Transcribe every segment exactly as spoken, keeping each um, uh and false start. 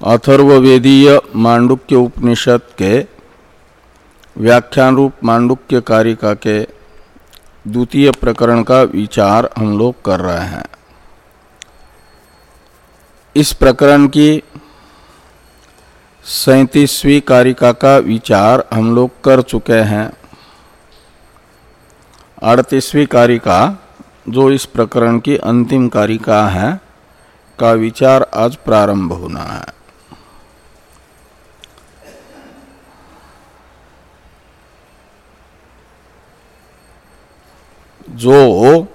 अथर्ववेदीय मांडुक्य उपनिषद के व्याख्यान रूप मांडुक्य कारिका के द्वितीय प्रकरण का विचार हम लोग कर रहे हैं। इस प्रकरण की सैंतीसवीं कारिका का विचार हम लोग कर चुके हैं। अड़तीसवीं कारिका जो इस प्रकरण की अंतिम कारिका है का विचार आज प्रारंभ होना है। जो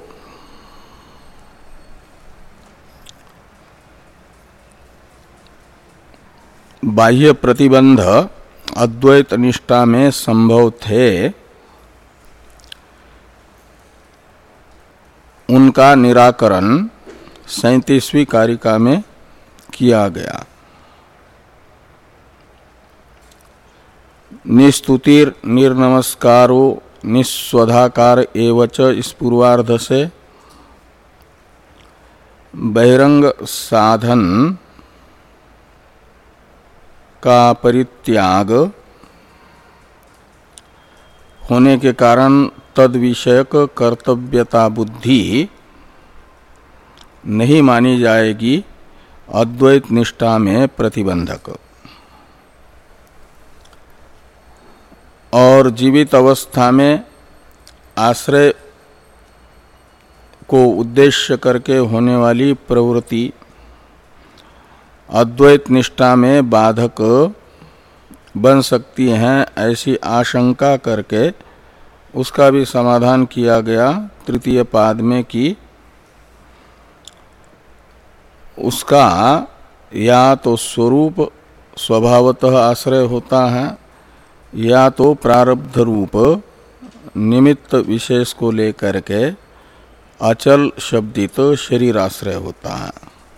बाह्य प्रतिबंध अद्वैत निष्ठा में संभव थे, उनका निराकरण सैंतीसवीं कारिका में किया गया। निस्तुतिर निर्नमस्कारो निस्वधाकार एवच इस पूर्वार्ध से बहिरंग साधन का परित्याग होने के कारण तद विषयक कर्तव्यता बुद्धि नहीं मानी जाएगी अद्वैत निष्ठा में प्रतिबंधक। और जीवित अवस्था में आश्रय को उद्देश्य करके होने वाली प्रवृत्ति अद्वैत निष्ठा में बाधक बन सकती हैं, ऐसी आशंका करके उसका भी समाधान किया गया तृतीय पाद में कि उसका या तो स्वरूप स्वभावतः आश्रय होता है या तो प्रारब्ध रूप निमित्त विशेष को लेकर के अचल शब्दित शरीर आश्रय होता है।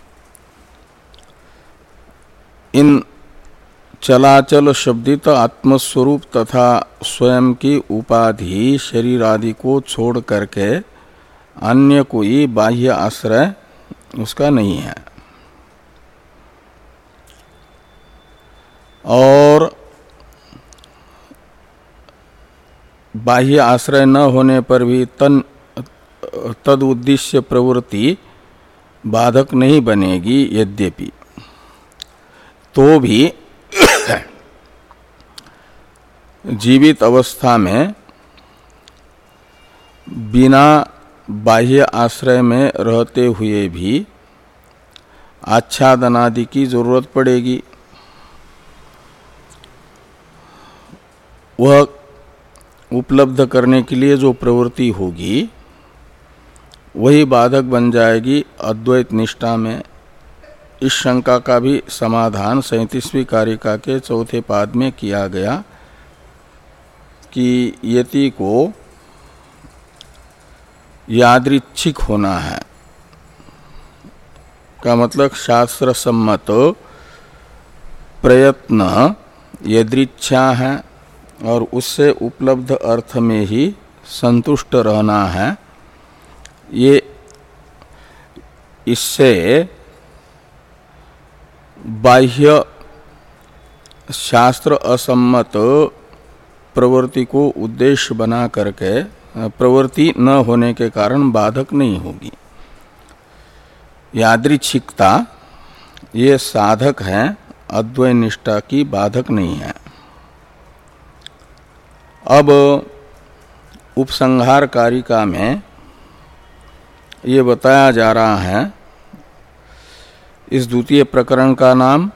इन चलाचल शब्दित आत्मस्वरूप तथा स्वयं की उपाधि शरीर आदि को छोड़ करके अन्य कोई बाह्य आश्रय उसका नहीं है। और बाह्य आश्रय न होने पर भी तन तद उद्देश्य प्रवृत्ति बाधक नहीं बनेगी। यद्यपि तो भी जीवित अवस्था में बिना बाह्य आश्रय में रहते हुए भी आच्छादनादि की जरूरत पड़ेगी। वह उपलब्ध करने के लिए जो प्रवृत्ति होगी वही बाधक बन जाएगी अद्वैत निष्ठा में। इस शंका का भी समाधान सैंतीसवीं कारिका के चौथे पाद में किया गया कि यति को यादृच्छिक होना है का मतलब शास्त्र सम्मत प्रयत्न यदृच्छा है और उससे उपलब्ध अर्थ में ही संतुष्ट रहना है। ये इससे बाह्य शास्त्र असम्मत प्रवृत्ति को उद्देश्य बना करके प्रवृत्ति न होने के कारण बाधक नहीं होगी। यादृच्छिकता ये साधक है, अद्वैत निष्ठा की बाधक नहीं है। अब उपसंहार कारिका में ये बताया जा रहा है, इस द्वितीय प्रकरण का नाम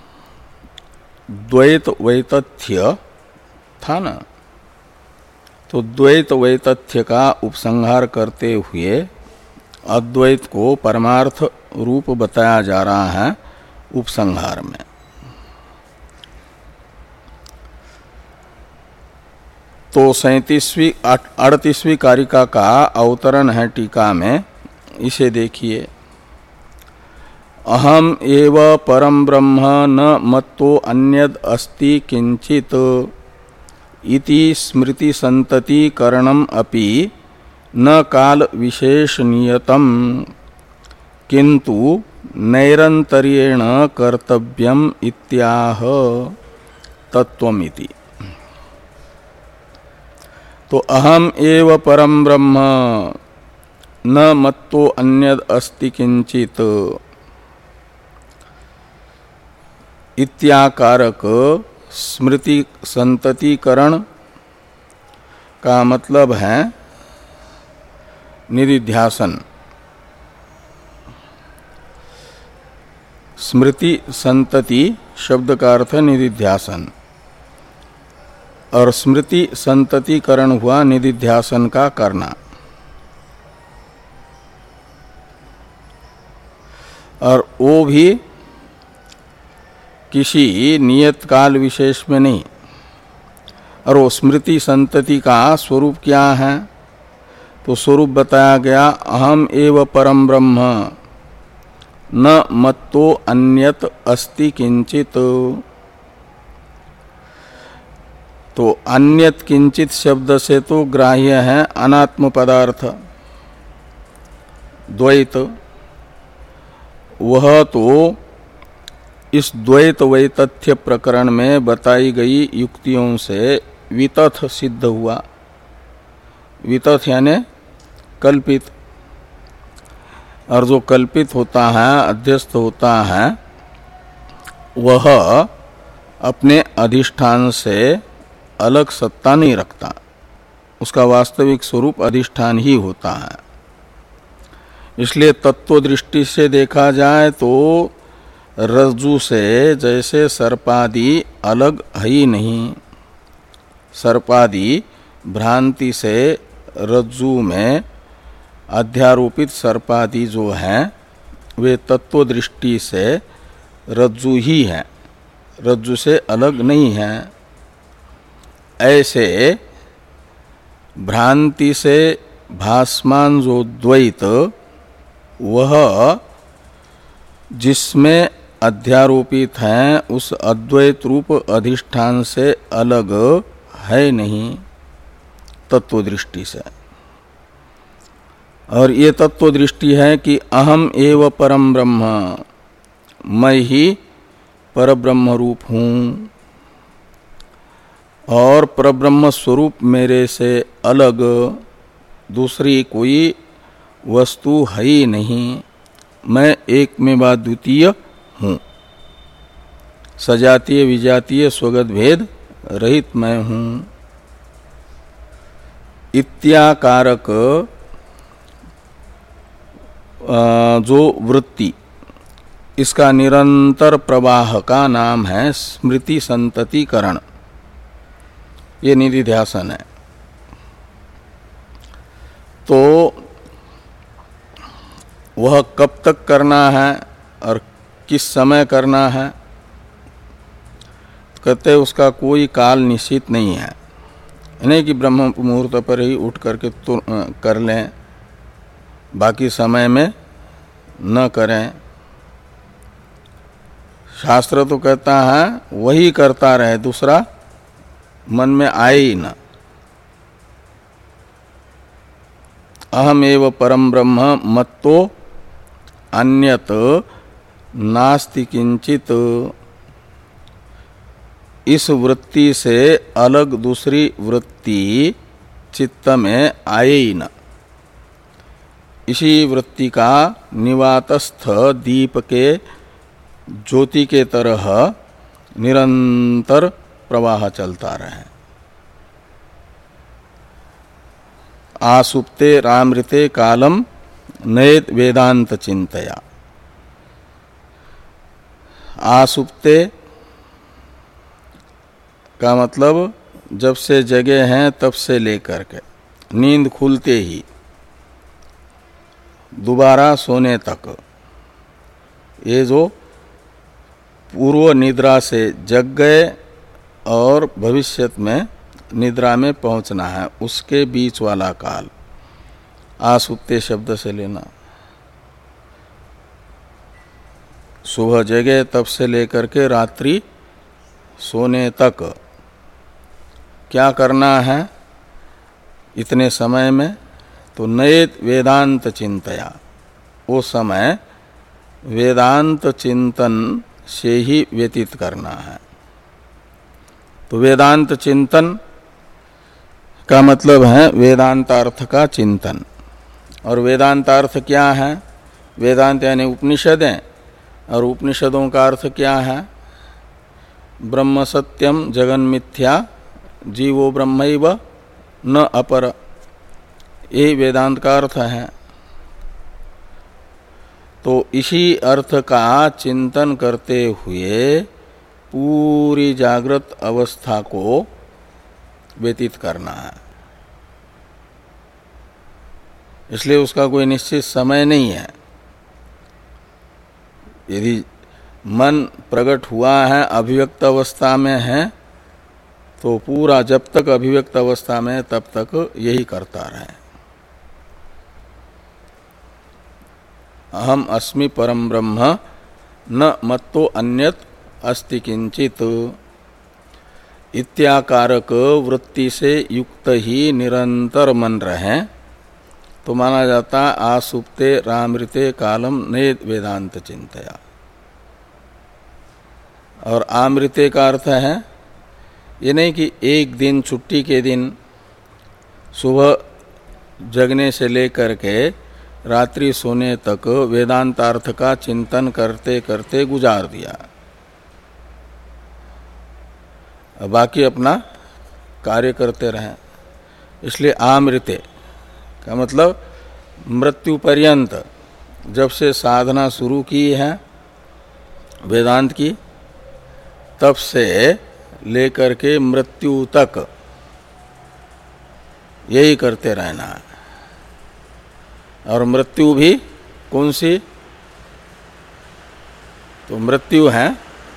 द्वैत वैतथ्य था ना। तो द्वैत वैतथ्य का उपसंहार करते हुए अद्वैत को परमार्थ रूप बताया जा रहा है उपसंहार में। तो सैंतीसवीं अड़तीसवीं कारिका का अवतरण है टीका में, इसे देखिए। अहम एव परम ब्रह्म न मत्तो अन्यद अस्ति किंचित इति स्मृति संतति करणम अपि न काल विशेष नियतम किंतु नैरंतर्येण कर्तव्यम इत्याह तत्वमिति। तो अहम एव परम ब्रह्म न मत्तो अन्यद अस्ति किंचित इत्याकारक स्मृति संततिकरण का मतलब है निधिध्यासन। स्मृति संतति शब्द का अर्थ है निधिध्यासन, और स्मृति संततिकरण हुआ निधिध्यासन का करना। और वो भी किसी नियत काल विशेष में नहीं। और वो स्मृति संतति का स्वरूप क्या है? तो स्वरूप बताया गया अहम एव परम ब्रह्म न मत्तो अन्यत अस्ति किंचित। तो अन्यत किंचित शब्द से तो ग्राह्य है अनात्म पदार्थ द्वैत। वह तो इस द्वैत वैतथ्य प्रकरण में बताई गई युक्तियों से वितथ सिद्ध हुआ। वितथ यानी कल्पित। और जो कल्पित होता है, अध्यस्त होता है, वह अपने अधिष्ठान से अलग सत्ता नहीं रखता। उसका वास्तविक स्वरूप अधिष्ठान ही होता है। इसलिए तत्व दृष्टि से देखा जाए तो रज्जु से जैसे सर्पादि अलग है ही नहीं। सर्पादि भ्रांति से रज्जु में अध्यारोपित सर्पादि जो हैं वे तत्व दृष्टि से रज्जु ही हैं, रज्जु से अलग नहीं हैं। ऐसे भ्रांति से भासमान जो द्वैत, वह जिसमें अध्यारोपित हैं उस अद्वैत रूप अधिष्ठान से अलग है नहीं तत्व दृष्टि से। और ये तत्व दृष्टि है कि अहम एव परम ब्रह्म, मैं ही परब्रह्म रूप हूँ और परब्रह्म स्वरूप मेरे से अलग दूसरी कोई वस्तु है ही नहीं। मैं एक में वा द्वितीय हूँ, सजातीय विजातीय स्वगत भेद रहित मैं हूँ। इत्याकारक जो वृत्ति, इसका निरंतर प्रवाह का नाम है स्मृति संततिकरण। ये निधिध्यासन है। तो वह कब तक करना है और किस समय करना है? कहते उसका कोई काल निश्चित नहीं है। नहीं कि ब्रह्म मुहूर्त पर ही उठ करके तो कर लें, बाकी समय में न करें। शास्त्र तो कहता है वही करता रहे, दूसरा मन में आए ही न। अहम एव परम ब्रह्म मत्तो अन्यत नास्ति किंचित, इस वृत्ति से अलग दूसरी वृत्ति चित्त में आए ही न। इसी वृत्ति का निवातस्थ दीप के ज्योति के तरह निरंतर प्रवाह चलता रहे। आसुप्ते रामृते कालम नयेत वेदांत चिंतया। आसुप्ते का मतलब जब से जगे हैं तब से लेकर के नींद खुलते ही दोबारा सोने तक, ये जो पूर्व निद्रा से जग गए और भविष्यत में निद्रा में पहुंचना है, उसके बीच वाला काल आसुप्ते शब्द से लेना। सुबह जगे तब से लेकर के रात्रि सोने तक क्या करना है इतने समय में? तो नयेत वेदांत चिंतया, वो समय वेदांत चिंतन से ही व्यतीत करना है। तो वेदांत चिंतन का मतलब है वेदांतार्थ का चिंतन। और वेदांतार्थ क्या है? वेदांत यानी उपनिषदें, और उपनिषदों का अर्थ क्या है? ब्रह्म सत्यम जगन मिथ्या जीवो ब्रह्मैव न अपर, ये वेदांत का अर्थ है। तो इसी अर्थ का चिंतन करते हुए पूरी जागृत अवस्था को व्यतीत करना है। इसलिए उसका कोई निश्चित समय नहीं है। यदि मन प्रकट हुआ है, अभिव्यक्त अवस्था में है, तो पूरा जब तक अभिव्यक्त अवस्था में तब तक यही करता रहे। अहम अस्मि परम ब्रह्म न मत्तो अन्यत अस्ति किंचित इत्याकारक वृत्ति से युक्त ही निरंतर मन रहे तो माना जाता आसुप्ते रामृते कालम ने वेदांत चिंतया। और आमृते का अर्थ है ये नहीं कि एक दिन छुट्टी के दिन सुबह जगने से लेकर के रात्रि सोने तक वेदांतार्थ का चिंतन करते करते गुजार दिया, बाकी अपना कार्य करते रहे। इसलिए आमृते का मतलब मृत्यु पर्यंत, जब से साधना शुरू की है वेदांत की तब से लेकर के मृत्यु तक यही करते रहना है। और मृत्यु भी कौन सी? तो मृत्यु है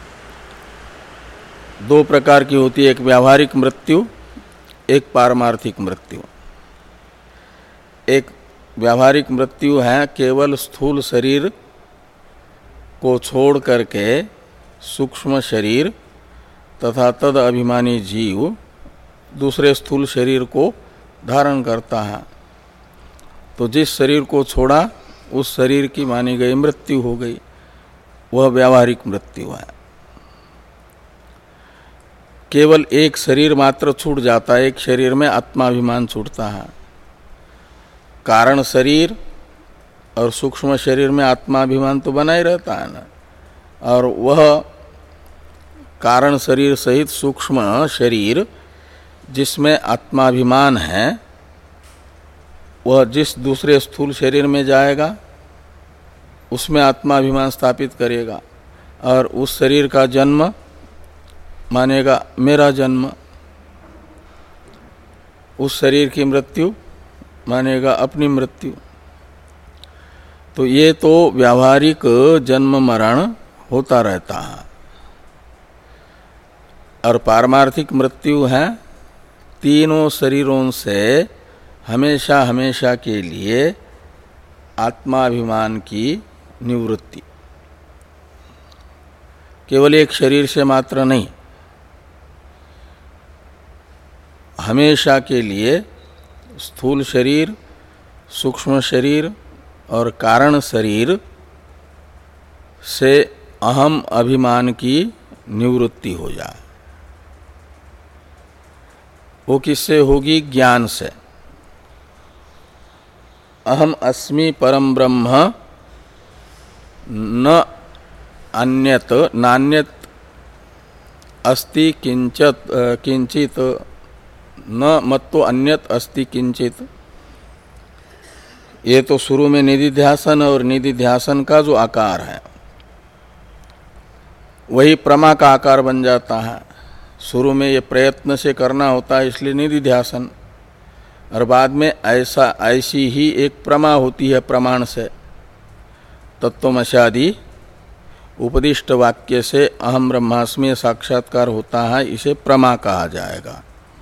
दो प्रकार की होती है, एक व्यावहारिक मृत्यु, एक पारमार्थिक मृत्यु। एक व्यावहारिक मृत्यु है केवल स्थूल शरीर को छोड़ करके सूक्ष्म शरीर तथा तद अभिमानी जीव दूसरे स्थूल शरीर को धारण करता है। तो जिस शरीर को छोड़ा उस शरीर की मानी गई मृत्यु हो गई, वह व्यावहारिक मृत्यु है। केवल एक शरीर मात्र छूट जाता है, एक शरीर में आत्माभिमान छूटता है। कारण शरीर और सूक्ष्म शरीर में आत्माभिमान तो बना ही रहता है ना, और वह कारण शरीर सहित सूक्ष्म शरीर जिसमें आत्माभिमान है वह जिस दूसरे स्थूल शरीर में जाएगा उसमें आत्माभिमान स्थापित करेगा, और उस शरीर का जन्म मानेगा मेरा जन्म, उस शरीर की मृत्यु मानेगा अपनी मृत्यु। तो ये तो व्यावहारिक जन्म मरण होता रहता है। और पारमार्थिक मृत्यु है तीनों शरीरों से हमेशा हमेशा के लिए आत्माभिमान की निवृत्ति, केवल एक शरीर से मात्र नहीं, हमेशा के लिए स्थूल शरीर, सूक्ष्म शरीर और कारण शरीर से अहम अभिमान की निवृत्ति हो जाए। वो किससे होगी? ज्ञान से। अहम अस्मि परम ब्रह्म न अन्यत नान्यत अस्ति किंचित किंचित न मत्तो अन्यत अस्ति किंचित। ये तो शुरू में निधिध्यासन और निधिध्यासन का जो आकार है वही प्रमा का आकार बन जाता है। शुरू में ये प्रयत्न से करना होता है इसलिए निधिध्यासन, और बाद में ऐसा ऐसी ही एक प्रमा होती है प्रमाण से। तत्वमशादि उपदिष्ट वाक्य से अहम ब्रह्मास्मि साक्षात्कार होता है, इसे प्रमा कहा जाएगा।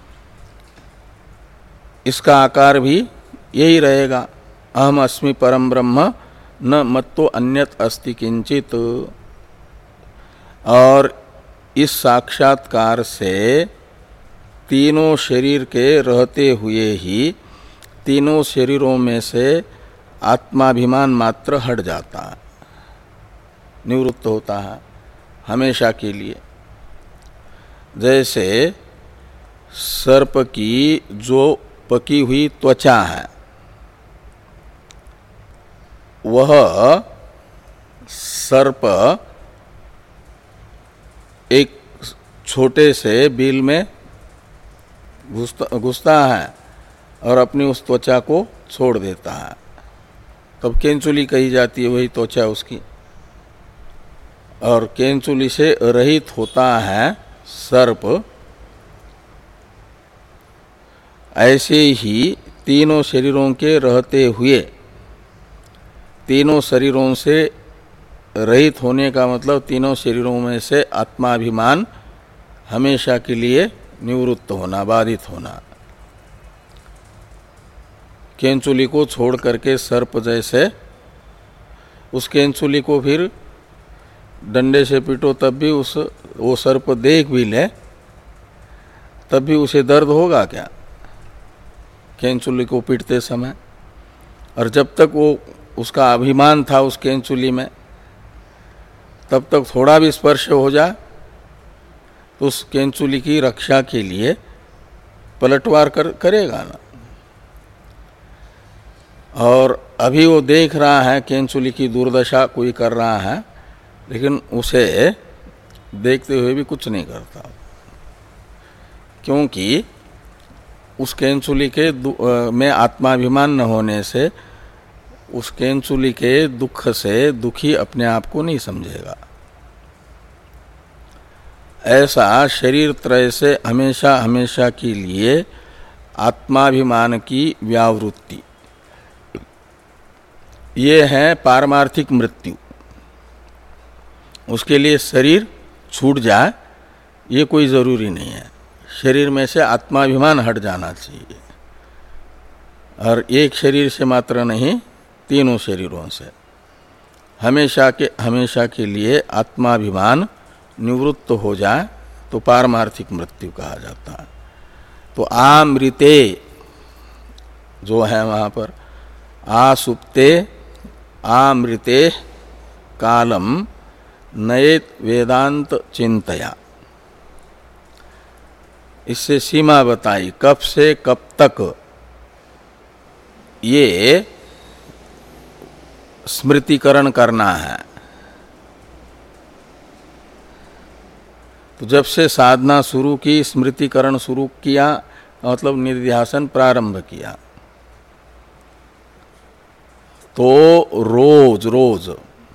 इसका आकार भी यही रहेगा, अहम अस्मि परम ब्रह्म न मत्तो अन्यत अस्ति किंचित। और इस साक्षात्कार से तीनों शरीर के रहते हुए ही तीनों शरीरों में से आत्माभिमान मात्र हट जाता है। निवृत्त होता है हमेशा के लिए। जैसे सर्प की जो पकी हुई त्वचा है वह सर्प एक छोटे से बिल में घुसता घुसता है और अपनी उस त्वचा को छोड़ देता है, तब केंचुली कही जाती है वही त्वचा उसकी। और केंचुली से रहित होता है सर्प। ऐसे ही तीनों शरीरों के रहते हुए तीनों शरीरों से रहित होने का मतलब तीनों शरीरों में से आत्माभिमान हमेशा के लिए निवृत्त होना, बाधित होना। केंचुली को छोड़ करके सर्प जैसे उस केंचुली को फिर डंडे से पीटो तब भी उस वो सर्प देख भी ले तब भी उसे दर्द होगा क्या केंचुली को पीटते समय? और जब तक वो उसका अभिमान था उस केंचुली में तब तक थोड़ा भी स्पर्श हो जाए तो उस केंचुली की रक्षा के लिए पलटवार कर, करेगा ना। और अभी वो देख रहा है केंचुली की दुर्दशा कोई कर रहा है, लेकिन उसे देखते हुए भी कुछ नहीं करता, क्योंकि उस केंचुली के में आत्माभिमान न होने से उस केंचुली के दुख से दुखी अपने आप को नहीं समझेगा। ऐसा शरीर त्रय से हमेशा हमेशा के लिए आत्माभिमान की व्यावृत्ति, ये है पारमार्थिक मृत्यु। उसके लिए शरीर छूट जाए ये कोई जरूरी नहीं है, शरीर में से आत्माभिमान हट जाना चाहिए। और एक शरीर से मात्र नहीं, तीनों शरीरों से हमेशा के हमेशा के लिए आत्माभिमान निवृत्त हो जाए तो पारमार्थिक मृत्यु कहा जाता है। तो आमृते जो है वहाँ पर आसुप्ते आमृते कालम नयेत वेदांत चिंतया, इससे सीमा बताई कब से कब तक ये स्मृतिकरण करना है। तो जब से साधना शुरू की, स्मृतिकरण शुरू किया, मतलब निध्यासन प्रारंभ किया, तो रोज रोज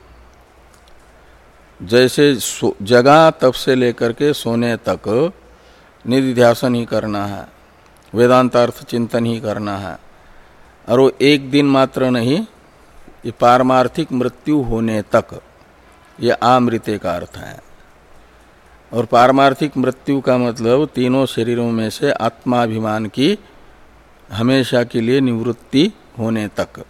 जैसे जगा तब से लेकर के सोने तक निधिध्यासन ही करना है, वेदांतार्थ चिंतन ही करना है। और वो एक दिन मात्र नहीं, ये पारमार्थिक मृत्यु होने तक, ये आमृते का अर्थ है। और पारमार्थिक मृत्यु का मतलब तीनों शरीरों में से आत्माभिमान की हमेशा के लिए निवृत्ति होने तक,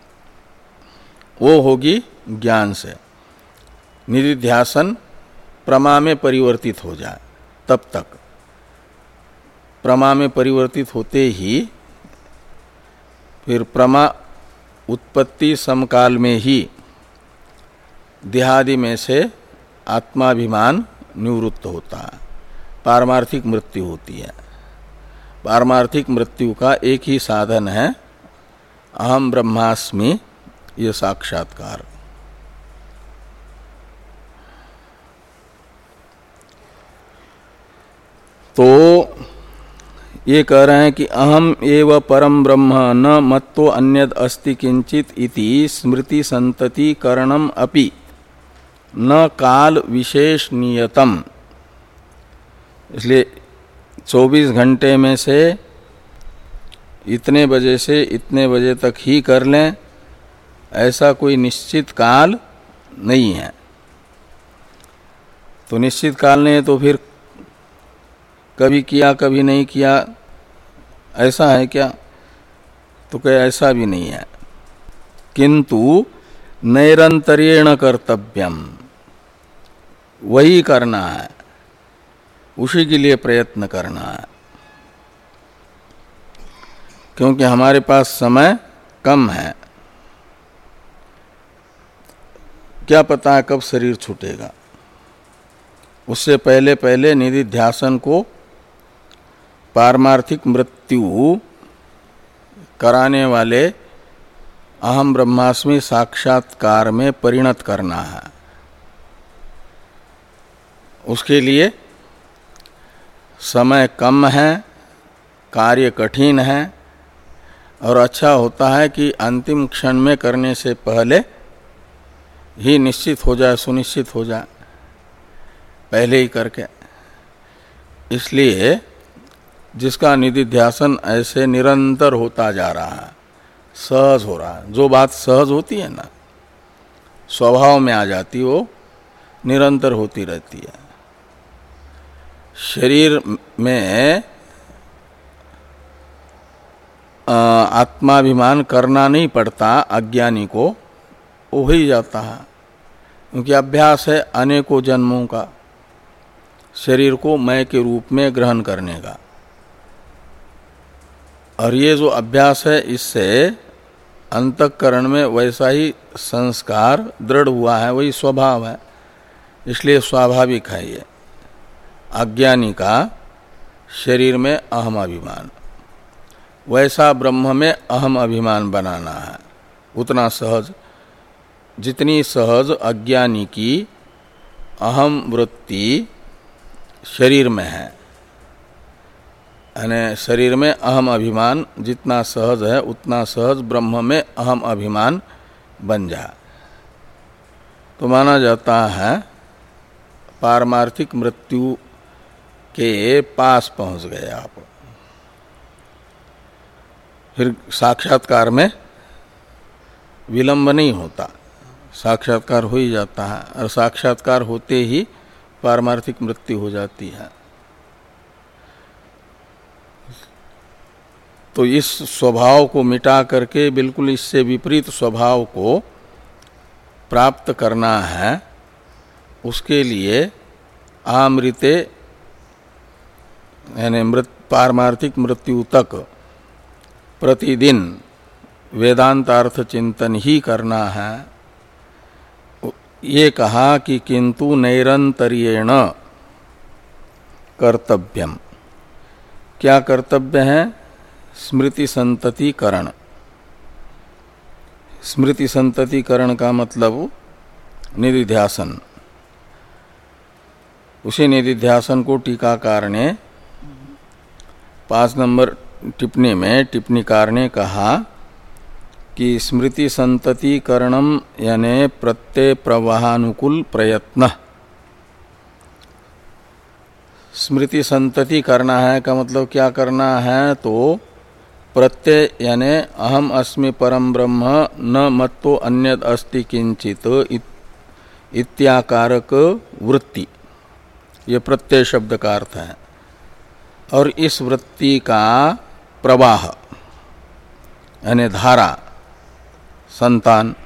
वो होगी ज्ञान से। निधिध्यासन प्रमा में परिवर्तित हो जाए तब तक, प्रमा में परिवर्तित होते ही फिर प्रमा उत्पत्ति समकाल में ही देहादि में से आत्माभिमान निवृत्त होता है, पारमार्थिक मृत्यु होती है। पारमार्थिक मृत्यु का एक ही साधन है अहम ब्रह्मास्मि, ये साक्षात्कार। तो ये कह रहे हैं कि अहम एव परम ब्रह्म न मत्तो अन्यद अस्ति किंचित इति स्मृति संतति करणम अपि न काल विशेष नियतम। इसलिए चौबीस घंटे में से इतने बजे से इतने बजे तक ही कर लें, ऐसा कोई निश्चित काल नहीं है। तो निश्चित काल नहीं है तो फिर कभी किया कभी नहीं किया, ऐसा है क्या? तो क्या ऐसा भी नहीं है। किंतु नैरंतर्येण कर्तव्यम, वही करना है, उसी के लिए प्रयत्न करना है, क्योंकि हमारे पास समय कम है। क्या पता है कब शरीर छूटेगा। उससे पहले पहले निधिध्यासन को पारमार्थिक मृत्यु कराने वाले अहम ब्रह्मास्मि साक्षात्कार में परिणत करना है। उसके लिए समय कम है, कार्य कठिन है और अच्छा होता है कि अंतिम क्षण में करने से पहले ही निश्चित हो जाए, सुनिश्चित हो जाए, पहले ही करके। इसलिए जिसका निधिध्यासन ऐसे निरंतर होता जा रहा है, सहज हो रहा है, जो बात सहज होती है ना, स्वभाव में आ जाती, वो निरंतर होती रहती है। शरीर में आत्माभिमान करना नहीं पड़ता अज्ञानी को, हो ही जाता है, क्योंकि अभ्यास है अनेकों जन्मों का शरीर को मैं के रूप में ग्रहण करने का। और ये जो अभ्यास है इससे अंतःकरण में वैसा ही संस्कार दृढ़ हुआ है, वही स्वभाव है, इसलिए स्वाभाविक है ये अज्ञानी का शरीर में अहम अभिमान। वैसा ब्रह्म में अहम अभिमान बनाना है, उतना सहज, जितनी सहज अज्ञानी की अहम वृत्ति शरीर में है, यानी शरीर में अहम अभिमान जितना सहज है उतना सहज ब्रह्म में अहम अभिमान बन जाए तो माना जाता है पारमार्थिक मृत्यु के पास पहुंच गए आप। फिर साक्षात्कार में विलंब नहीं होता, साक्षात्कार हो ही जाता है, और साक्षात्कार होते ही पारमार्थिक मृत्यु हो जाती है। तो इस स्वभाव को मिटा करके बिल्कुल इससे विपरीत स्वभाव को प्राप्त करना है, उसके लिए आमृते यानी मृत पारमार्थिक मृत्यु तक प्रतिदिन वेदांतार्थ चिंतन ही करना है। ये कहा कि किंतु नैरंतर्येण कर्तव्यम। क्या कर्तव्य है? स्मृति संततिकरण। स्मृति संततिकरण का मतलब निधिध्यासन। उसी निधिध्यासन को टीकाकार ने पांच नंबर टिप्पणी में टिप्पणीकार ने कहा कि स्मृति संततिकरणम यानी प्रत्यय प्रवाहानुकूल प्रयत्न। स्मृति संतति करना है का मतलब क्या करना है? तो प्रत्यय यानी अहम अस्मि परम ब्रह्म न मत्तो अन्यद अस्ति किंचित इत्याकारक वृत्ति, ये प्रत्यय शब्द का अर्थ है। और इस वृत्ति का प्रवाह यानी धारा, संतान,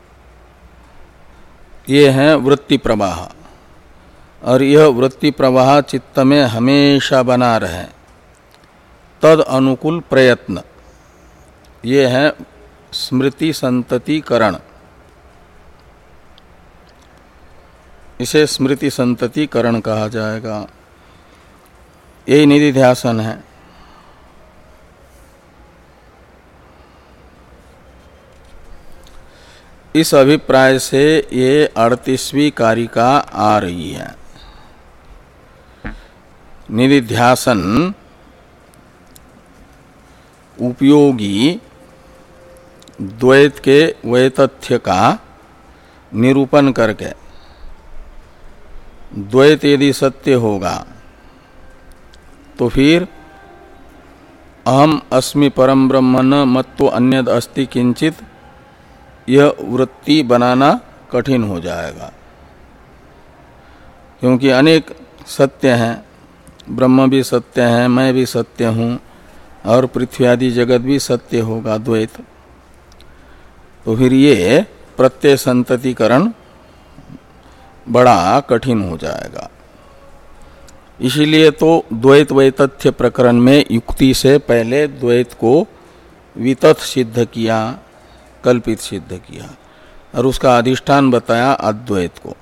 ये है वृत्ति प्रवाह। और यह वृत्ति प्रवाह चित्त में हमेशा बना रहे, तद अनुकूल प्रयत्न, ये है स्मृति संततिकरण। इसे स्मृति संततिकरण कहा जाएगा। यही निधिध्यासन है। इस अभिप्राय से ये अड़तीसवीं कारिका आ रही है। निधिध्यासन उपयोगी द्वैत के वैतथ्य का निरूपण करके, द्वैत यदि सत्य होगा तो फिर अहम अस्मि परम ब्रह्म न मत्तो अन्यद अस्ति किंचित, यह वृत्ति बनाना कठिन हो जाएगा, क्योंकि अनेक सत्य हैं, ब्रह्म भी सत्य है, मैं भी सत्य हूँ, और पृथ्वी आदि जगत भी सत्य होगा, द्वैत। तो फिर ये प्रत्यय संततिकरण बड़ा कठिन हो जाएगा। इसीलिए तो द्वैत वैतथ्य प्रकरण में युक्ति से पहले द्वैत को वितथ सिद्ध किया, कल्पित सिद्ध किया। और उसका अधिष्ठान बताया अद्वैत को।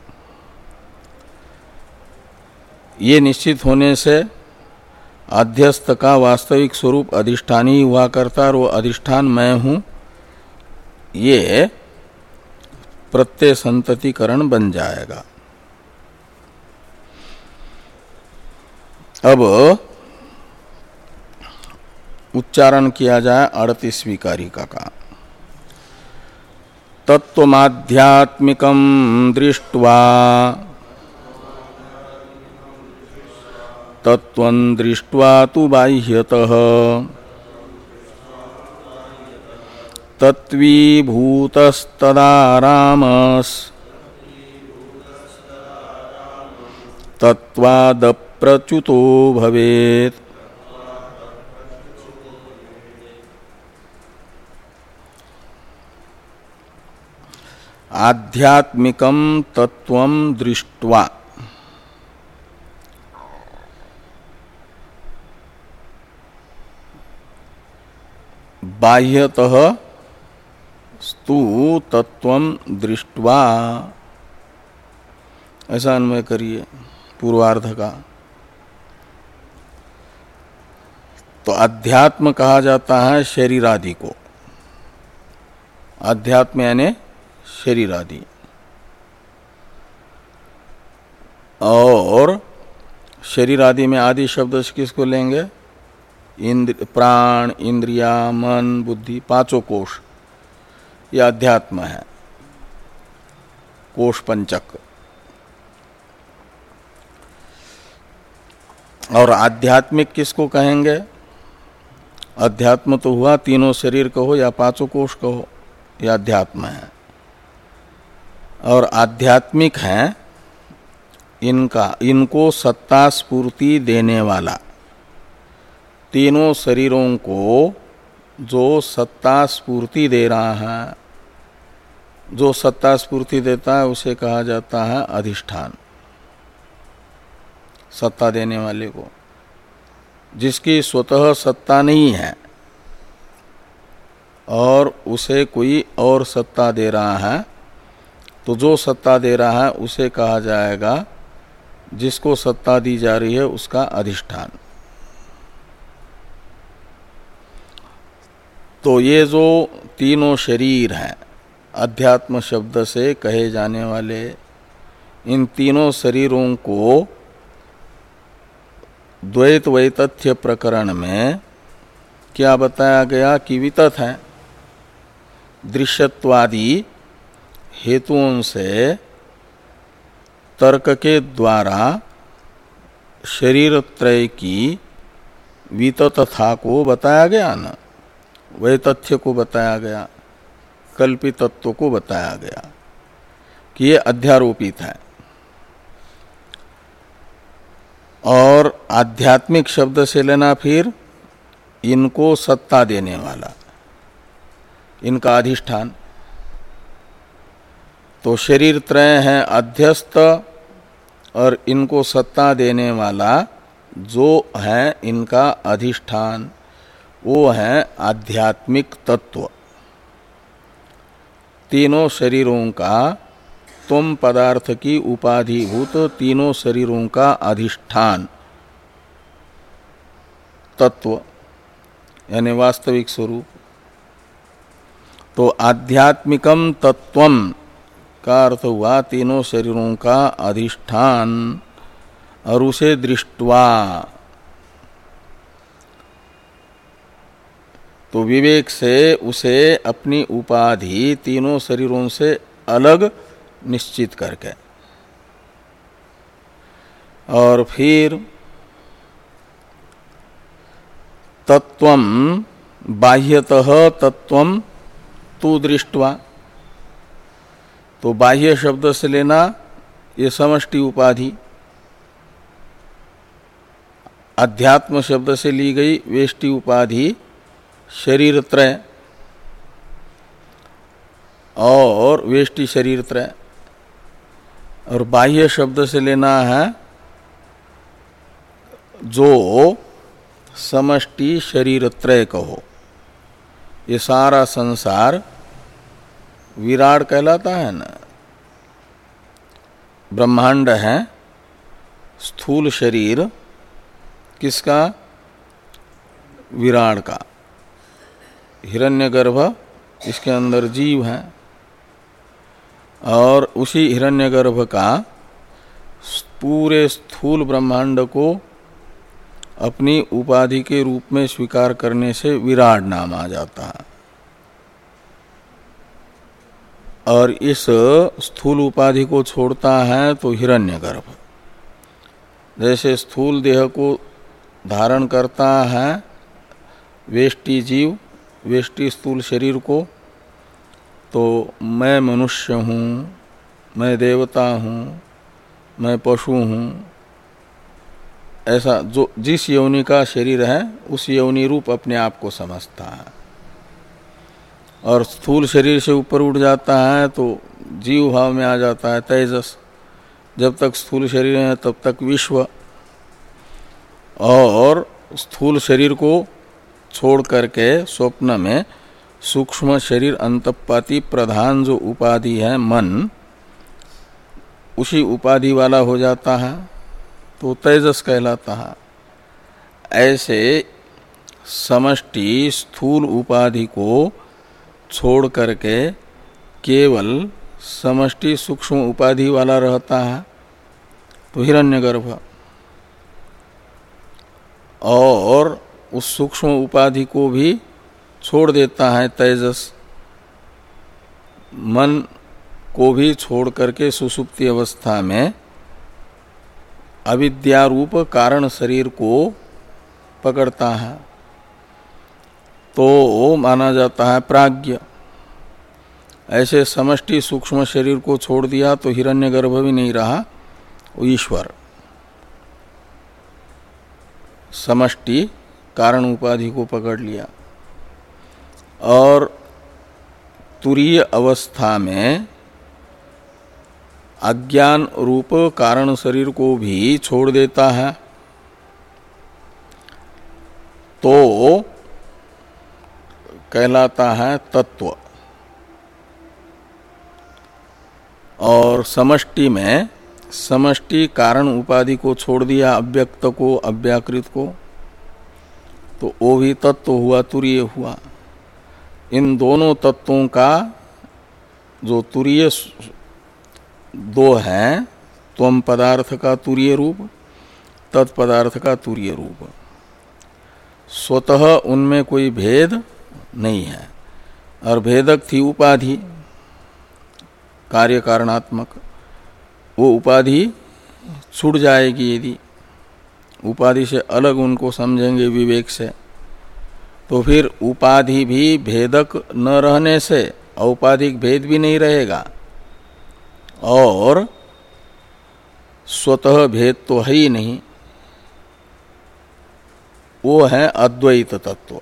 ये निश्चित होने से अध्यस्त का वास्तविक स्वरूप अधिष्ठान ही हुआ करता, और वो अधिष्ठान मैं हूं, ये प्रत्यय संततिकरण बन जाएगा। अब उच्चारण किया जाए अड़तीसवीं कारिका का। तत्वमाध्यात्मिकं दृष्ट्वा तत्वं दृष्ट्वा तु बाह्यतः तत्वीभूतस्तदा रामस् तत्वादप्रच्युतो भवेत्। आध्यात्मिकं तत्वं दृष्ट्वा, बाह्यतः स्तु तत्वं दृष्ट्वा, ऐसा अन्वय करिए पूर्वार्ध का। तो अध्यात्म कहा जाता है शरीर आदि को, अध्यात्म यानी शरीर आदि, और शरीर आदि में आदि शब्द से किसको लेंगे? इंद्र, प्राण, इंद्रिया, मन, बुद्धि, पांचों कोश, ये अध्यात्म है, कोश पंचक। और आध्यात्मिक किसको कहेंगे? अध्यात्म तो हुआ तीनों शरीर कहो या पांचों कोश कहो, यह अध्यात्म है। और आध्यात्मिक है इनका, इनको सत्ता स्फूर्ति देने वाला, तीनों शरीरों को जो सत्ता स्फूर्ति दे रहा है, जो सत्ता स्फूर्ति देता है उसे कहा जाता है अधिष्ठान। सत्ता देने वाले को, जिसकी स्वतः सत्ता नहीं है और उसे कोई और सत्ता दे रहा है, तो जो सत्ता दे रहा है उसे कहा जाएगा, जिसको सत्ता दी जा रही है उसका अधिष्ठान। तो ये जो तीनों शरीर हैं अध्यात्म शब्द से कहे जाने वाले, इन तीनों शरीरों को द्वैत वैतथ्य प्रकरण में क्या बताया गया कि वितथ है। दृश्यत्वादि हेतुओं से तर्क के द्वारा शरीर त्रय की वितथता को बताया गया न, वैतथ्य को बताया गया, कल्पित तत्व को बताया गया कि ये अध्यारोपित है। और आध्यात्मिक शब्द से लेना फिर इनको सत्ता देने वाला, इनका अधिष्ठान। तो शरीर त्रय है अध्यस्त, और इनको सत्ता देने वाला जो है इनका अधिष्ठान, वो है आध्यात्मिक तत्व। तीनों शरीरों का, तुम पदार्थ की उपाधिभूत तीनों शरीरों का अधिष्ठान तत्व यानी वास्तविक स्वरूप। तो आध्यात्मिकम तत्वम का अर्थ हुआ तीनों शरीरों का अधिष्ठान, और उसे दृष्टवा, तो विवेक से उसे अपनी उपाधि तीनों शरीरों से अलग निश्चित करके, और फिर तत्वम बाह्यतः तत्वम तु दृष्ट्वा, तो बाह्य शब्द से लेना ये समष्टि उपाधि, अध्यात्म शब्द से ली गई वेष्टि उपाधि शरीर त्रय, और वेष्टि शरीर त्रय, और बाह्य शब्द से लेना है जो समष्टि शरीर त्रय कहो। ये सारा संसार विराट कहलाता है ना। ब्रह्मांड है स्थूल शरीर किसका? विराट का। हिरण्यगर्भ इसके अंदर जीव है और उसी हिरण्यगर्भ का पूरे स्थूल ब्रह्मांड को अपनी उपाधि के रूप में स्वीकार करने से विराट नाम आ जाता है। और इस स्थूल उपाधि को छोड़ता है तो हिरण्यगर्भ। जैसे स्थूल देह को धारण करता है वेष्टि जीव, वेष्टि स्थूल शरीर को, तो मैं मनुष्य हूँ, मैं देवता हूँ, मैं पशु हूँ, ऐसा जो जिस योनि का शरीर है उस योनि रूप अपने आप को समझता है। और स्थूल शरीर से ऊपर उठ जाता है तो जीव भाव में आ जाता है तेजस। जब तक स्थूल शरीर है तब तक विश्व। और स्थूल शरीर को छोड़ करके स्वप्न में सूक्ष्म शरीर अंतःपाती प्रधान जो उपाधि है मन, उसी उपाधि वाला हो जाता है तो तेजस कहलाता है। ऐसे समष्टि स्थूल उपाधि को छोड़ करके केवल समष्टि सूक्ष्म उपाधि वाला रहता है तो हिरण्यगर्भ। और उस सूक्ष्म उपाधि को भी छोड़ देता है तेजस। मन को भी छोड़ करके सुषुप्ति अवस्था में अविद्या रूप कारण शरीर को पकड़ता है तो माना जाता है प्राज्ञ। ऐसे समष्टि सूक्ष्म शरीर को छोड़ दिया तो हिरण्यगर्भ भी नहीं रहा, वो ईश्वर। समष्टि कारण उपाधि को पकड़ लिया। और तुरीय अवस्था में अज्ञान रूप कारण शरीर को भी छोड़ देता है तो कहलाता है तत्व। और समष्टि में समष्टि कारण उपाधि को छोड़ दिया, अव्यक्त को अव्याकृत को, तो वो भी तत्व हुआ, तुरीय हुआ। इन दोनों तत्वों का जो तुरीय दो हैं, त्वम पदार्थ का तुरीय रूप, तत्पदार्थ का तुरीय रूप, स्वतः उनमें कोई भेद नहीं है। और भेदक थी उपाधि कार्य कारणात्मक, वो उपाधि छूट जाएगी। यदि उपाधि से अलग उनको समझेंगे विवेक से तो फिर उपाधि भी भेदक न रहने से औपाधिक भेद भी नहीं रहेगा और स्वतः भेद तो है ही नहीं। वो है अद्वैत तत्व।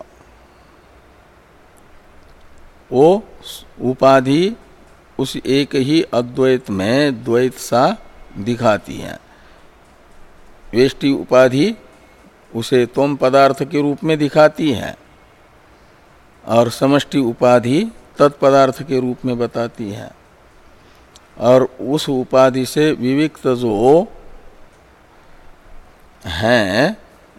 वो उपाधि उस एक ही अद्वैत में द्वैत सा दिखाती है। वेष्टि उपाधि उसे त्वम पदार्थ के रूप में दिखाती है और समष्टि उपाधि तत्पदार्थ के रूप में बताती है। और उस उपाधि से विविक्त जो हैं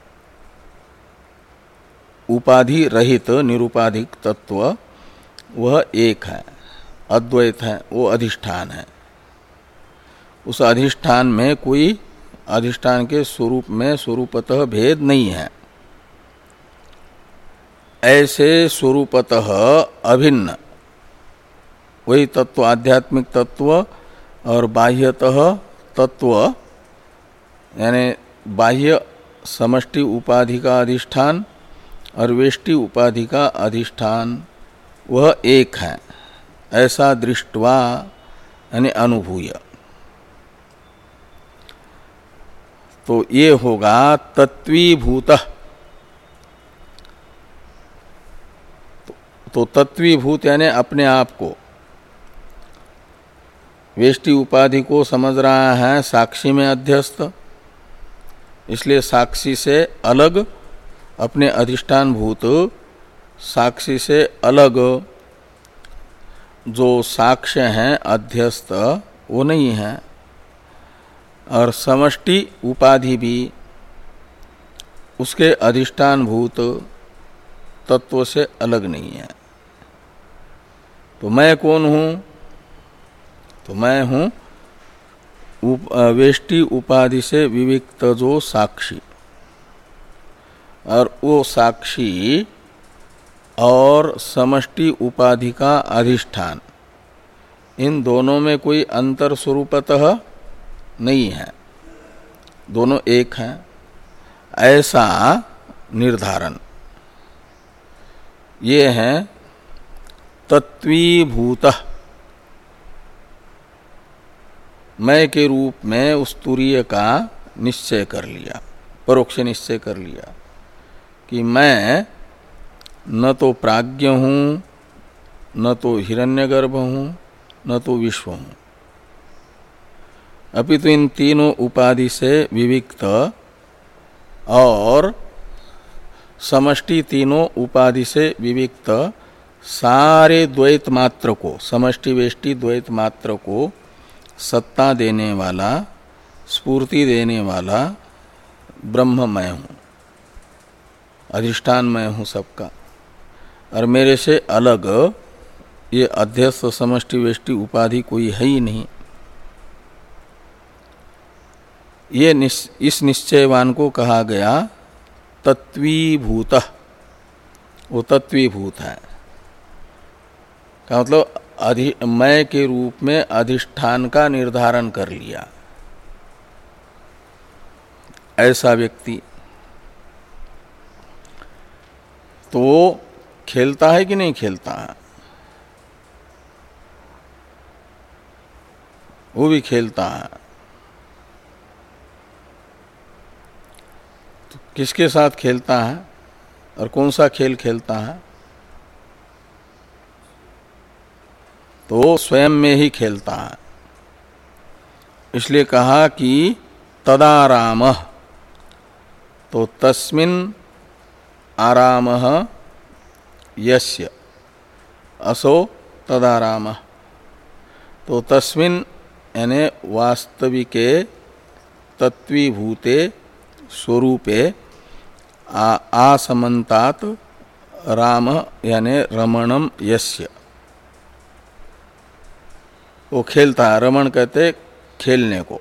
उपाधि रहित निरुपाधिक तत्व, वह एक है, अद्वैत है, वो अधिष्ठान है। उस अधिष्ठान में कोई अधिष्ठान के स्वरूप में स्वरूपतः भेद नहीं है। ऐसे स्वरूपतः अभिन्न वही तत्व, आध्यात्मिक तत्व और बाह्यतः तत्व, यानी बाह्य समष्टि उपाधि का अधिष्ठान और वेष्टि उपाधि का अधिष्ठान, वह एक है। ऐसा दृष्टवा यानी अनुभूय। तो ये होगा तत्वीभूतः। तो तत्वीभूत यानी अपने आप को, वेष्टि उपाधि को समझ रहा है साक्षी में अध्यस्त, इसलिए साक्षी से अलग, अपने अधिष्ठान भूत साक्षी से अलग जो साक्ष्य हैं अध्यस्त वो नहीं है, और समष्टि उपाधि भी उसके अधिष्ठान भूत तत्व से अलग नहीं है। तो मैं कौन हूँ? तो मैं हूँ उप, वेष्टि उपाधि से विविक्त जो साक्षी, और वो साक्षी और समष्टि उपाधि का अधिष्ठान, इन दोनों में कोई अंतर स्वरूपतः नहीं है, दोनों एक हैं, ऐसा निर्धारण ये है तत्वीभूत। मैं के रूप में उस तुरीय का निश्चय कर लिया, परोक्ष निश्चय कर लिया कि मैं न तो प्राज्ञ हूँ, न तो हिरण्यगर्भ हूँ, न तो विश्व हूँ, अपितु इन तीनों उपाधि से विविक्त और समष्टि तीनों उपाधि से विविक्त सारे द्वैत मात्र को, समष्टि वेष्टि द्वैत मात्र को सत्ता देने वाला, स्फूर्ति देने वाला ब्रह्म मैं हूँ, अधिष्ठान मैं हूँ सबका, और मेरे से अलग ये अध्यस्त समष्टि वेष्टि उपाधि कोई है ही नहीं। ये निस, इस निश्चयवान को कहा गया तत्वीभूत। वो तत्वीभूत है का मतलब अधि मैं के रूप में अधिष्ठान का निर्धारण कर लिया, ऐसा व्यक्ति तो खेलता है कि नहीं खेलता है? वो भी खेलता है। तो किसके साथ खेलता है और कौन सा खेल खेलता है? तो स्वयं में ही खेलता है। इसलिए कहा कि तदारामः, तो तस्मिन् आरामः यस्य असो तदारामः, तो तस्मिन् यानी वास्तविके तत्वीभूते स्वरूपे आसमन्तात् राम यानी रमणम यस्य, वो खेलता है। रमण कहते खेलने को।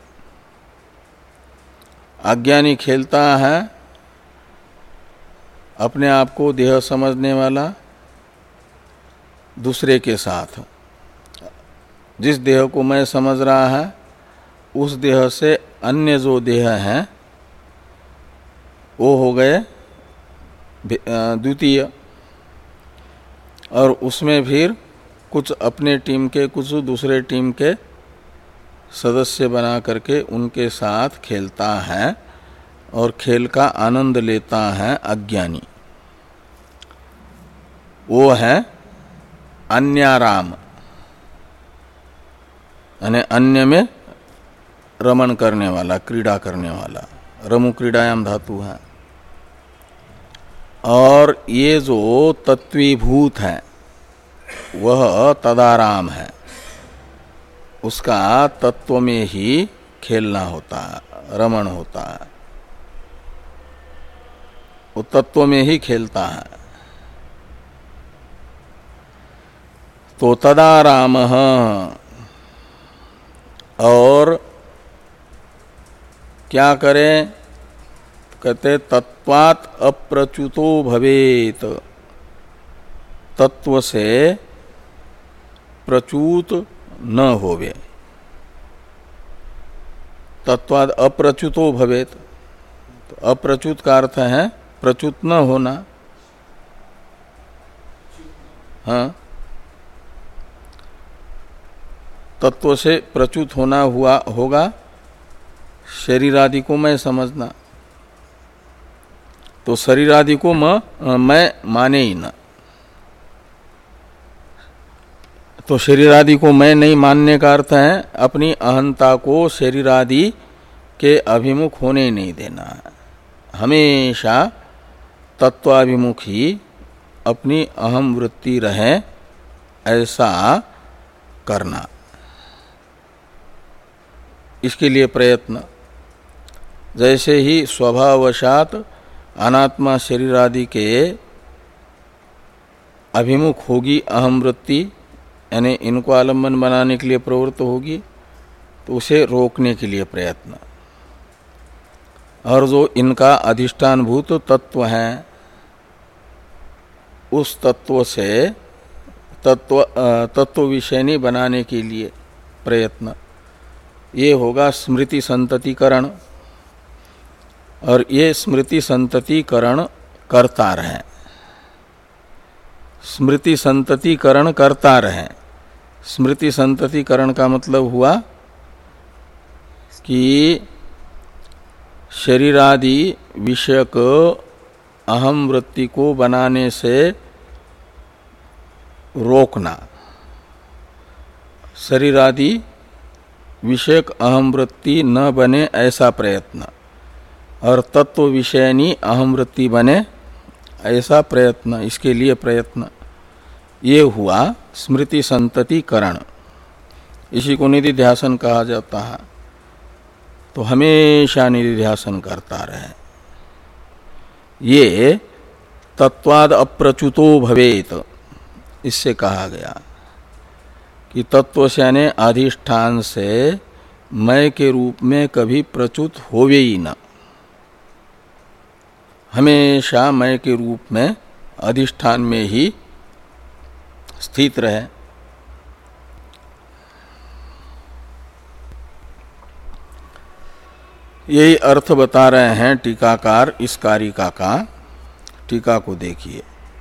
अज्ञानी खेलता है अपने आप को देह समझने वाला दूसरे के साथ। जिस देह को मैं समझ रहा है उस देह से अन्य जो देह हैं वो हो गए द्वितीय, और उसमें फिर कुछ अपने टीम के कुछ दूसरे टीम के सदस्य बना करके उनके साथ खेलता है और खेल का आनंद लेता है अज्ञानी। वो है अन्याराम, यानी अन्य में रमण करने वाला, क्रीड़ा करने वाला। रमु क्रीड़ायाम धातु है। और ये जो तत्वीभूत है वह तदाराम है, उसका तत्व में ही खेलना होता है, रमण होता है, वो तत्व में ही खेलता है। तो तदारामः, और क्या करें? कहते तत्वात् अप्रच्युतो भवेत, तत्व से प्रच्युत न होवे। तत्वाद अप्रच्युतो भवेत, तो अप्रच्युत का अर्थ है प्रच्युत न होना। हाँ, तत्व से प्रच्युत होना हुआ होगा शरीर आदि को मैं समझना, तो शरीर आदि को म, मैं माने ही न। तो शरीर आदि को मैं नहीं मानने का अर्थ है अपनी अहंता को शरीर आदि के अभिमुख होने नहीं देना है। हमेशा तत्वाभिमुख ही अपनी अहम वृत्ति रहे, ऐसा करना, इसके लिए प्रयत्न। जैसे ही स्वभाववशात अनात्मा शरीर आदि के अभिमुख होगी अहम वृत्ति, यानी इनको आलम्बन बनाने के लिए प्रवृत्त होगी, तो उसे रोकने के लिए प्रयत्न। और जो इनका अधिष्ठानभूत तत्व है, उस तत्व से तत्व तत्व विषयनी बनाने के लिए प्रयत्न, ये होगा स्मृति संततिकरण। और ये स्मृति संततिकरण करता रहे, स्मृति संततिकरण करता रहे। स्मृति संततिकरण का मतलब हुआ कि शरीरादि विषयक अहम वृत्ति को बनाने से रोकना, शरीरादि विषयक अहम वृत्ति न बने ऐसा प्रयत्न, और तत्व विषयनी अहम वृत्ति बने ऐसा प्रयत्न, इसके लिए प्रयत्न। ये हुआ स्मृति संततिकरण, इसी को निधिध्यासन कहा जाता है। तो हमेशा निधिध्यासन करता रहे। ये तत्वाद अप्रच्युतो भवेत, इससे कहा गया कि तत्व से यानी अधिष्ठान से मैं के रूप में कभी प्रच्युत होवे ही न, हमेशा मैं के रूप में अधिष्ठान में ही स्थित रहे। यही अर्थ बता रहे हैं टीकाकार इस कारिका का। टीका को देखिए।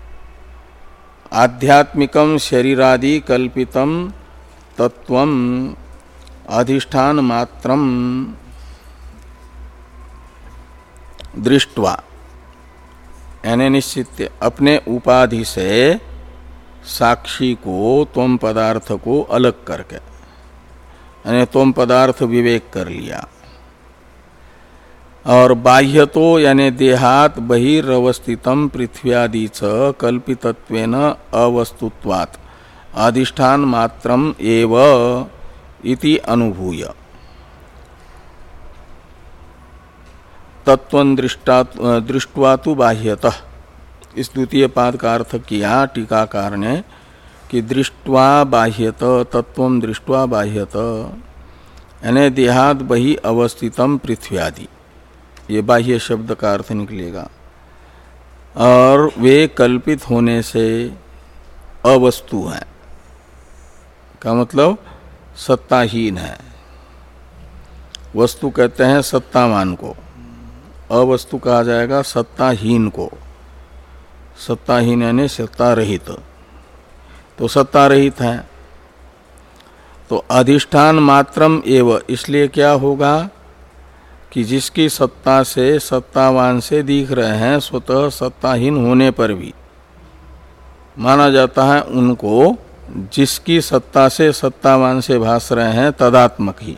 आध्यात्मिकम शरीरादि कल्पितम तत्वम अधिष्ठान मात्रम दृष्ट्वा, यानी निश्चित अपने उपाधि से साक्षी को त्वम पदार्थ को अलग करके, यानी त्वम पदार्थ विवेक कर लिया। और बाह्य तो यानी देहात बहिर्वस्थितम पृथ्व्यादि च कल्पितत्वेन अवस्तुत्वात् अधिष्ठान मात्रम एव इति अनुभूय तत्वं दृष्ट्वा तु बाह्यतः। इस द्वितीय पाद का अर्थ किया टीकाकार ने कि दृष्ट्वा बाह्यत, तत्वं दृष्ट्वा बाह्यत, यानी देहात बहि अवस्थितम पृथ्व्यादि, ये बाह्य शब्द का अर्थ निकलेगा। और वे कल्पित होने से अवस्तु हैं, का मतलब सत्ताहीन है। वस्तु कहते हैं सत्तावान को, अवस्तु कहा जाएगा सत्ताहीन को। सत्ताहीन यानी सत्ता रहित, तो सत्ता रहित है। तो अधिष्ठान मात्रम एव, इसलिए क्या होगा कि जिसकी सत्ता से सत्तावान से दिख रहे हैं, स्वतः सत्ताहीन होने पर भी माना जाता है उनको जिसकी सत्ता से सत्तावान से भास रहे हैं तदात्मक ही।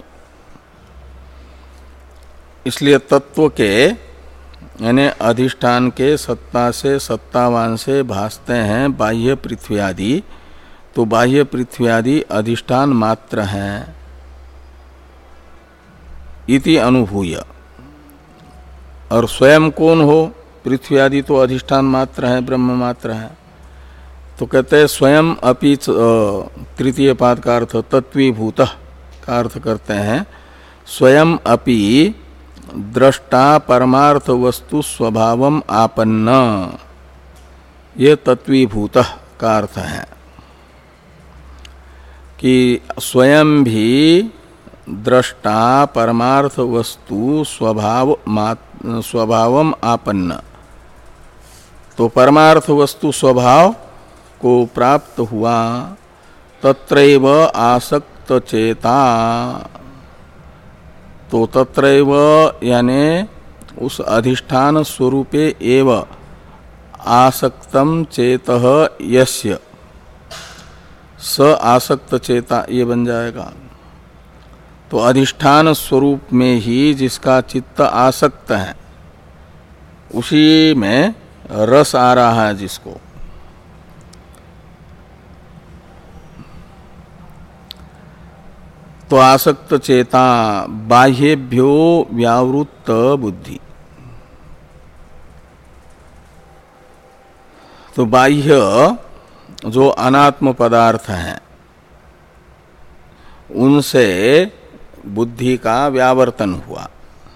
इसलिए तत्व के यानी अधिष्ठान के सत्ता से सत्तावान से भासते हैं बाह्य पृथ्वी आदि, तो बाह्य पृथ्वी आदि अधिष्ठान मात्र हैं इति अनुभूय। और स्वयं कौन हो? पृथ्वी आदि तो अधिष्ठान मात्र है, ब्रह्म मात्र है। तो कहते हैं स्वयं अपि, तृतीय पाद का अर्थ तत्वीभूत का अर्थ करते हैं स्वयं अपि द्रष्टा परमार्थ वस्तु स्वभावम आपन्न, ये तत्वीभूत का अर्थ है कि स्वयं भी द्रष्टा परमार्थ वस्तु स्वभाव स्वभावम आपन्न, तो परमार्थ वस्तु स्वभाव को प्राप्त हुआ। तत्रैव आसक्त चेता, तो तत्रैव यानी उस अधिष्ठान स्वरूपे एव आसक्तम चेतः यस्य, स आसक्त चेता ये बन जाएगा। तो अधिष्ठान स्वरूप में ही जिसका चित्त आसक्त है, उसी में रस आ रहा है जिसको, तो आसक्त चेता बाह्येभ्यो व्यावृत्त बुद्धि। तो बाह्य जो अनात्म पदार्थ हैं उनसे बुद्धि का व्यावर्तन हुआ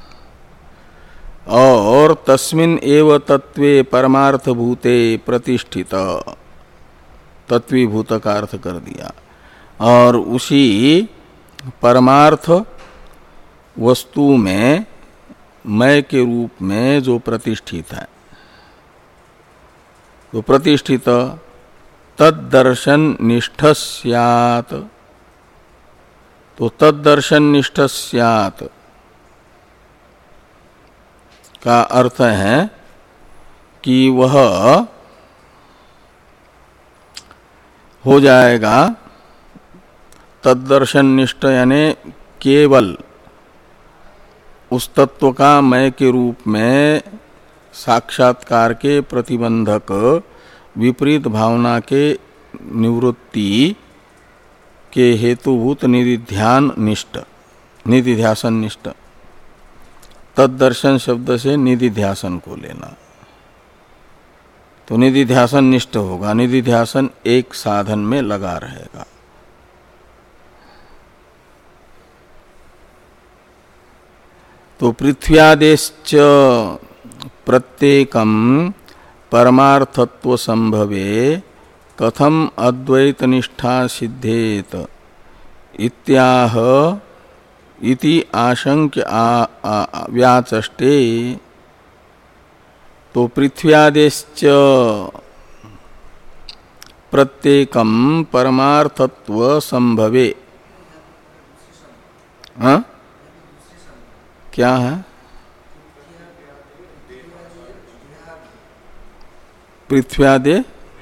और तस्मिन् एव तत्वे परमार्थ भूते प्रतिष्ठित, तत्वीभूत का अर्थ कर दिया, और उसी परमार्थ वस्तु में मय के रूप में जो प्रतिष्ठित है, तो प्रतिष्ठित तद्दर्शन निष्ठ स्यात्। तो तद्दर्शन निष्ठ स्यात् का अर्थ है कि वह हो जाएगा तद्दर्शन निष्ठ, यानी केवल उस तत्व का मय के रूप में साक्षात्कार के प्रतिबंधक विपरीत भावना के निवृत्ति के हेतुभूत निधिध्यान निष्ठ, निधिध्यासन निष्ठ। तद्दर्शन शब्द से निधिध्यासन को लेना, तो निधिध्यासन निष्ठ होगा। निधिध्यासन एक साधन में लगा रहेगा। तो पृथ्व्यादेश्च प्रत्येकम परमार्थत्व संभवे कथम अद्वैत निष्ठा सिद्धेत इत्याह इति आशंक्य व्याचष्टे। तो पृथ्व्यादेश्च प्रत्येकम परमार्थत्व संभवे, हाँ क्या है? पृथ्व्यादे,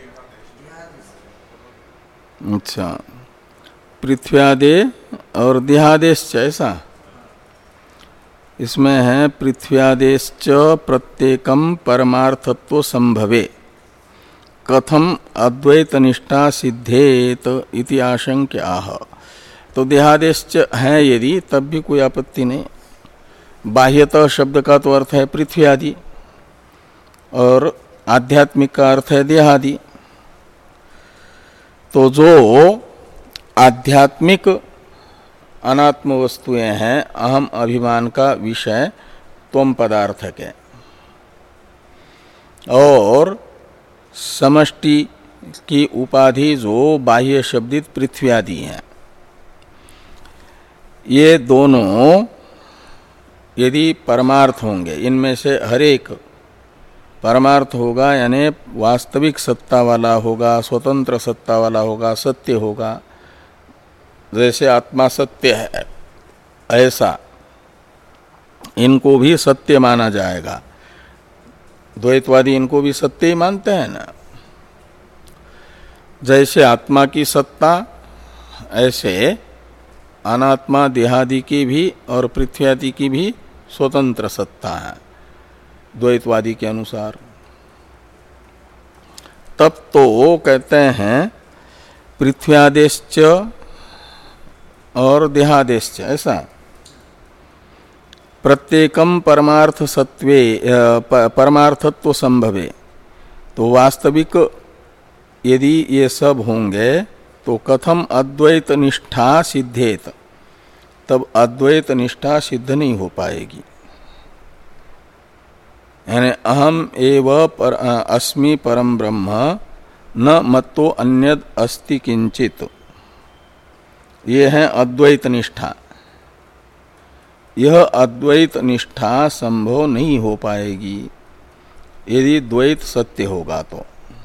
अच्छा, पृथ्व्यादे और देहादेश, ऐसा इसमें है। पृथ्व्यादेश्च प्रत्येकम परमार्थत्व संभवे कथम अद्वैत निष्ठा सिद्धेत इति आशंक्य आह। तो देहादेश्च है यदि, तब भी कोई आपत्ति नहीं। बाह्यतः शब्द का तो अर्थ है पृथ्वी आदि और आध्यात्मिक का अर्थ है देहादि। तो जो आध्यात्मिक अनात्म वस्तुएं हैं अहम अभिमान का विषय त्वम पदार्थक है, और समष्टि की उपाधि जो बाह्य शब्दित पृथ्वी आदि हैं, ये दोनों यदि परमार्थ होंगे, इनमें से हर एक परमार्थ होगा, यानी वास्तविक सत्ता वाला होगा, स्वतंत्र सत्ता वाला होगा, सत्य होगा। जैसे आत्मा सत्य है ऐसा इनको भी सत्य माना जाएगा। द्वैतवादी इनको भी सत्य ही मानते हैं ना। जैसे आत्मा की सत्ता, ऐसे अनात्मा देहादि की भी और पृथ्वी आदि की भी स्वतंत्र सत्ता है द्वैतवादी के अनुसार। तब तो कहते हैं पृथ्व्यादेश्च और देहादेश्च, ऐसा प्रत्येकम परमार्थ सत्वे परमार्थत्व संभवे। तो वास्तविक यदि ये सब होंगे तो कथम अद्वैत निष्ठा सिद्धेत, तब अद्वैत निष्ठा सिद्ध नहीं हो पाएगी। यानी अहम एव पर, अस्मि परम ब्रह्म न मत्तो अन्यद अस्ति किंचित, ये है अद्वैत निष्ठा। यह अद्वैत निष्ठा संभव नहीं हो पाएगी यदि द्वैत सत्य होगा। तो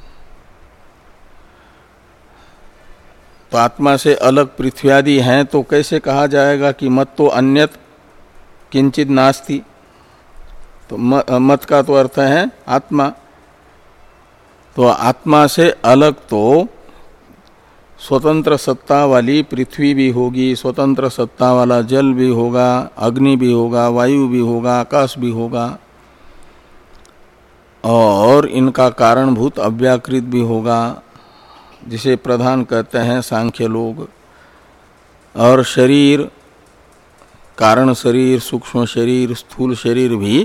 तो आत्मा से अलग पृथ्वी आदि हैं, तो कैसे कहा जाएगा कि मत तो अन्यत किंचित नास्ति। तो मत का तो अर्थ है आत्मा। तो आत्मा से अलग तो स्वतंत्र सत्ता वाली पृथ्वी भी होगी, स्वतंत्र सत्ता वाला जल भी होगा, अग्नि भी होगा, वायु भी होगा, आकाश भी होगा, और इनका कारणभूत अव्याकृत भी होगा, जिसे प्रधान कहते हैं सांख्य लोग। और शरीर, कारण शरीर, सूक्ष्म शरीर, स्थूल शरीर भी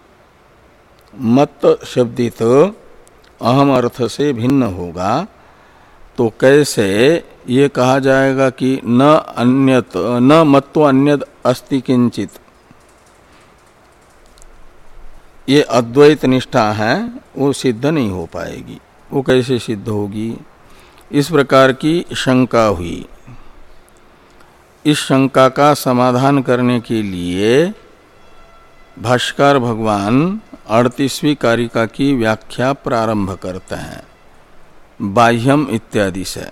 मत शब्दित अहम अर्थ से भिन्न होगा, तो कैसे ये कहा जाएगा कि न अन्यत न मत्तो अन्यद अस्ति किंचित, ये अद्वैत निष्ठा है, वो सिद्ध नहीं हो पाएगी। वो कैसे सिद्ध होगी? इस प्रकार की शंका हुई। इस शंका का समाधान करने के लिए भाष्यकार भगवान अड़तीसवीं कारिका की व्याख्या प्रारंभ करते हैं बाह्यम इत्यादि से।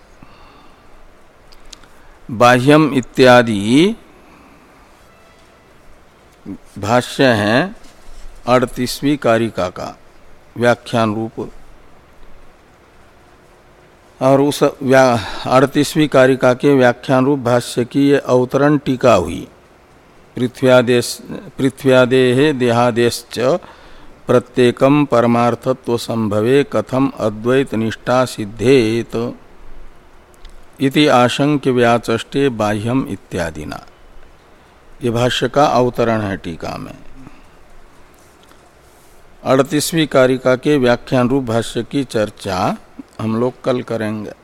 बाह्यम इत्यादि भाष्य है अड़तीसवीं कारिका का व्याख्यान रूप, और उस अड़तीसवीं कारिका के व्याख्यान रूप भाष्य की ये अवतरण टीका हुई। पृथ्व्यादेश पृथ्व्यादेह देहादेश्च प्रत्येकम परमार्थत्व संभवे कथम अद्वैत निष्ठा सिद्धेत इति आशंक्य व्याचष्टे बाह्यम इत्यादिना। ये भाष्य का अवतरण है टीका में। अड़तीसवीं कारिका के व्याख्यान रूप भाष्य की चर्चा हम लोग कल करेंगे।